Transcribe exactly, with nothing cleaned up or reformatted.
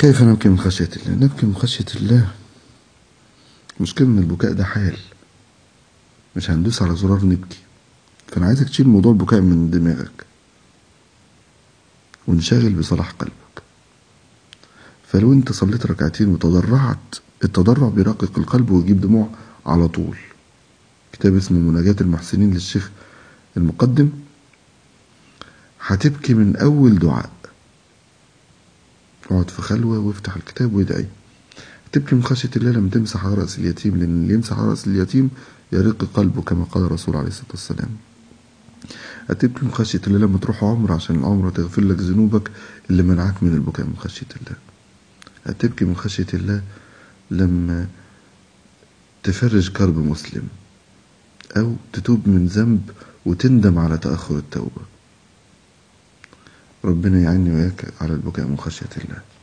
كيف نبكي من خشية الله؟ نبكي من خشية الله. مشكلة ان البكاء ده حال، مش هندوس على زرار نبكي. فانا عايزك تشيل موضوع البكاء من دماغك ونشغل بصلاح قلبك. فلو انت صليت ركعتين وتضرعت، التضرع بيرقق القلب ويجيب دموع على طول. كتاب اسمه مناجاة المحسنين للشيخ المقدم، هتبكي من اول دعاء. اقعد في خلوة وافتح الكتاب وادعي. تبكي من خشية الله لما تمسح على رأس اليتيم، لأن اللي يمسح على رأس اليتيم يرق قلبه كما قال الرسول عليه الصلاة والسلام. هتبكي من خشية الله لما تروح عمرة عشان العمرة تغفر لك ذنوبك اللي منعك من البكاء من خشية الله. هتبكي من خشية الله لما تفرج كرب مسلم، أو تتوب من ذنب وتندم على تأخر التوبة. ربنا يعيني وياك على البكاء من خشية الله.